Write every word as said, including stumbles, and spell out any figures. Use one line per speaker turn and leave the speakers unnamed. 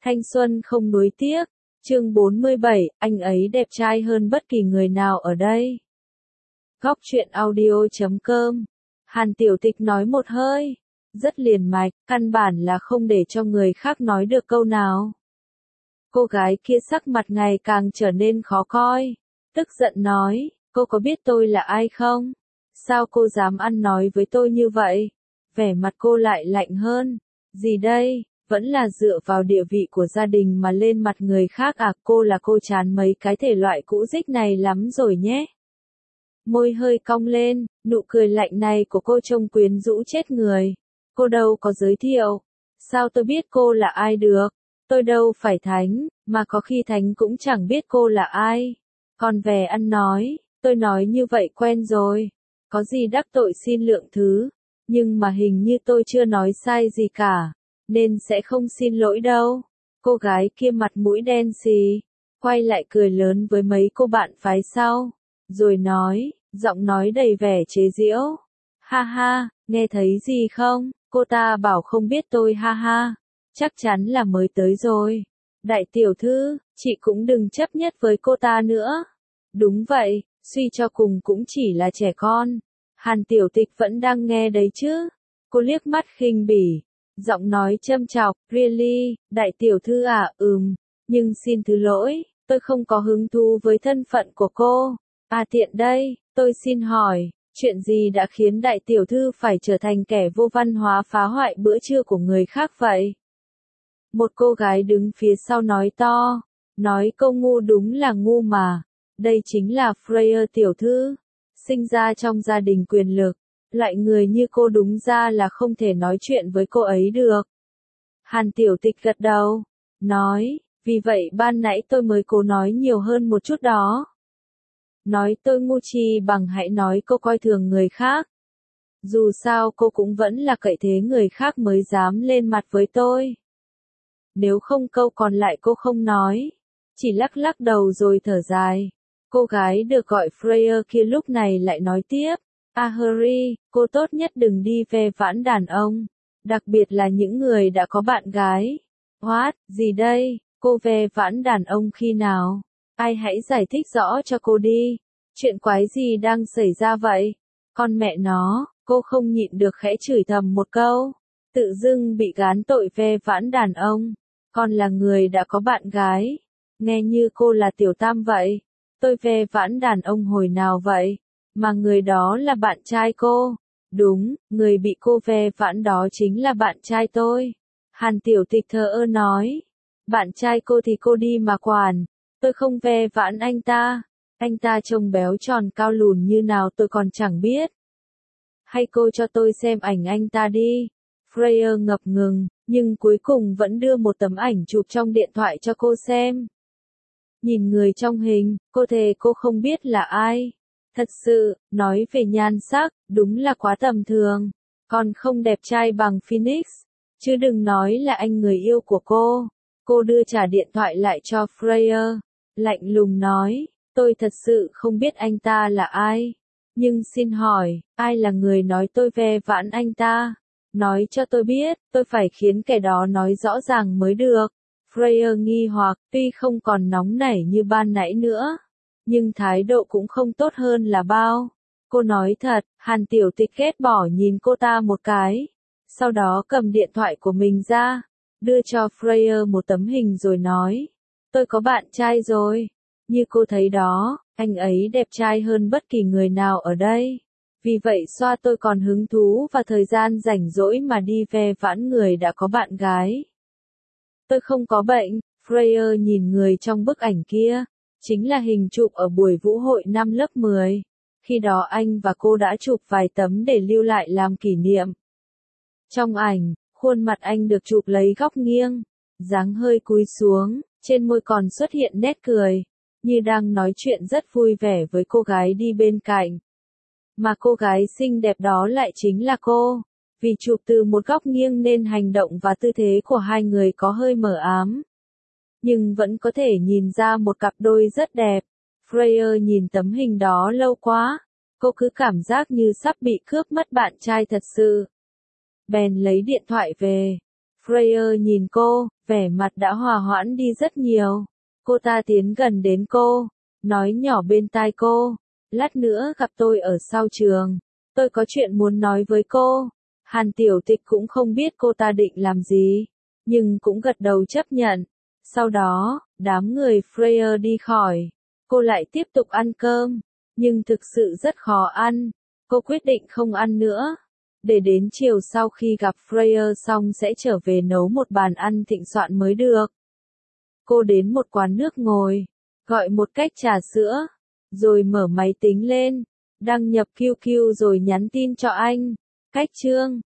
Thanh xuân không nuối tiếc. Chương bốn mươi bảy, anh ấy đẹp trai hơn bất kỳ người nào ở đây. Góc truyện audio chấm com. Hàn Tiểu Tịch nói một hơi, rất liền mạch, căn bản là không để cho người khác nói được câu nào. Cô gái kia sắc mặt ngày càng trở nên khó coi, tức giận nói, cô có biết tôi là ai không? Sao cô dám ăn nói với tôi như vậy? Vẻ mặt cô lại lạnh hơn, gì đây? Vẫn là dựa vào địa vị của gia đình mà lên mặt người khác à, cô là cô chán mấy cái thể loại cũ dích này lắm rồi nhé. Môi hơi cong lên, nụ cười lạnh này của cô trông quyến rũ chết người. Cô đâu có giới thiệu. Sao tôi biết cô là ai được? Tôi đâu phải thánh, mà có khi thánh cũng chẳng biết cô là ai. Còn về ăn nói, tôi nói như vậy quen rồi. Có gì đắc tội xin lượng thứ, nhưng mà hình như tôi chưa nói sai gì cả, nên sẽ không xin lỗi đâu. Cô gái kia mặt mũi đen xì, quay lại cười lớn với mấy cô bạn phái sau, rồi nói, giọng nói đầy vẻ chế giễu. Ha ha, nghe thấy gì không? Cô ta bảo không biết tôi ha ha. Chắc chắn là mới tới rồi. Đại tiểu thư, chị cũng đừng chấp nhất với cô ta nữa. Đúng vậy, suy cho cùng cũng chỉ là trẻ con. Hàn Tiểu Tịch vẫn đang nghe đấy chứ. Cô liếc mắt khinh bỉ, giọng nói châm chọc, really, đại tiểu thư à, ừm, nhưng xin thứ lỗi, tôi không có hứng thú với thân phận của cô. À tiện đây, tôi xin hỏi, chuyện gì đã khiến đại tiểu thư phải trở thành kẻ vô văn hóa phá hoại bữa trưa của người khác vậy? Một cô gái đứng phía sau nói to, nói câu ngu đúng là ngu mà. Đây chính là Freya tiểu thư, sinh ra trong gia đình quyền lực. Loại người như cô đúng ra là không thể nói chuyện với cô ấy được. Hàn Tiểu Tịch gật đầu, nói, vì vậy ban nãy tôi mới cố nói nhiều hơn một chút đó. Nói tôi ngu chi bằng hãy nói cô coi thường người khác. Dù sao cô cũng vẫn là cậy thế người khác mới dám lên mặt với tôi. Nếu không câu còn lại cô không nói, chỉ lắc lắc đầu rồi thở dài. Cô gái được gọi Freya kia lúc này lại nói tiếp. À Harry, cô tốt nhất đừng đi ve vãn đàn ông, đặc biệt là những người đã có bạn gái. What, gì đây, cô ve vãn đàn ông khi nào? Ai hãy giải thích rõ cho cô đi, chuyện quái gì đang xảy ra vậy? Con mẹ nó, cô không nhịn được khẽ chửi thầm một câu, tự dưng bị gán tội ve vãn đàn ông, còn là người đã có bạn gái, nghe như cô là tiểu tam vậy. Tôi ve vãn đàn ông hồi nào vậy? Mà người đó là bạn trai cô. Đúng, người bị cô ve vãn đó chính là bạn trai tôi. Hàn Tiểu Tịch thờ ơ nói. Bạn trai cô thì cô đi mà quản. Tôi không ve vãn anh ta. Anh ta trông béo tròn cao lùn như nào tôi còn chẳng biết. Hay cô cho tôi xem ảnh anh ta đi. Freya ngập ngừng, nhưng cuối cùng vẫn đưa một tấm ảnh chụp trong điện thoại cho cô xem. Nhìn người trong hình, cô thề cô không biết là ai. Thật sự, nói về nhan sắc, đúng là quá tầm thường. Còn không đẹp trai bằng Phoenix. Chứ đừng nói là anh người yêu của cô. Cô đưa trả điện thoại lại cho Freya. Lạnh lùng nói, tôi thật sự không biết anh ta là ai. Nhưng xin hỏi, ai là người nói tôi ve vãn anh ta? Nói cho tôi biết, tôi phải khiến kẻ đó nói rõ ràng mới được. Freya nghi hoặc, tuy không còn nóng nảy như ban nãy nữa, nhưng thái độ cũng không tốt hơn là bao. Cô nói thật, Hàn Tiểu Tịch ghét bỏ nhìn cô ta một cái. Sau đó cầm điện thoại của mình ra, đưa cho Freya một tấm hình rồi nói. Tôi có bạn trai rồi. Như cô thấy đó, anh ấy đẹp trai hơn bất kỳ người nào ở đây. Vì vậy xoa tôi còn hứng thú và thời gian rảnh rỗi mà đi ve vãn người đã có bạn gái. Tôi không có bệnh. Freya nhìn người trong bức ảnh kia. Chính là hình chụp ở buổi vũ hội năm lớp mười. Khi đó anh và cô đã chụp vài tấm để lưu lại làm kỷ niệm. Trong ảnh, khuôn mặt anh được chụp lấy góc nghiêng, dáng hơi cúi xuống, trên môi còn xuất hiện nét cười, như đang nói chuyện rất vui vẻ với cô gái đi bên cạnh. Mà cô gái xinh đẹp đó lại chính là cô. Vì chụp từ một góc nghiêng nên hành động và tư thế của hai người có hơi mờ ám. Nhưng vẫn có thể nhìn ra một cặp đôi rất đẹp. Freya nhìn tấm hình đó lâu quá, cô cứ cảm giác như sắp bị cướp mất bạn trai thật sự. Bèn lấy điện thoại về. Freya nhìn cô, vẻ mặt đã hòa hoãn đi rất nhiều. Cô ta tiến gần đến cô, nói nhỏ bên tai cô, lát nữa gặp tôi ở sau trường, tôi có chuyện muốn nói với cô. Hàn Tiểu Tịch cũng không biết cô ta định làm gì, nhưng cũng gật đầu chấp nhận. Sau đó, đám người Freya đi khỏi, cô lại tiếp tục ăn cơm, nhưng thực sự rất khó ăn, cô quyết định không ăn nữa. Để đến chiều sau khi gặp Freya xong sẽ trở về nấu một bàn ăn thịnh soạn mới được. Cô đến một quán nước ngồi, gọi một cách trà sữa, rồi mở máy tính lên, đăng nhập quy quy rồi nhắn tin cho anh. Cách chương